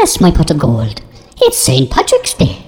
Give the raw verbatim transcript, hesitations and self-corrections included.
Yes, my pot of gold. It's Saint Patrick's Day.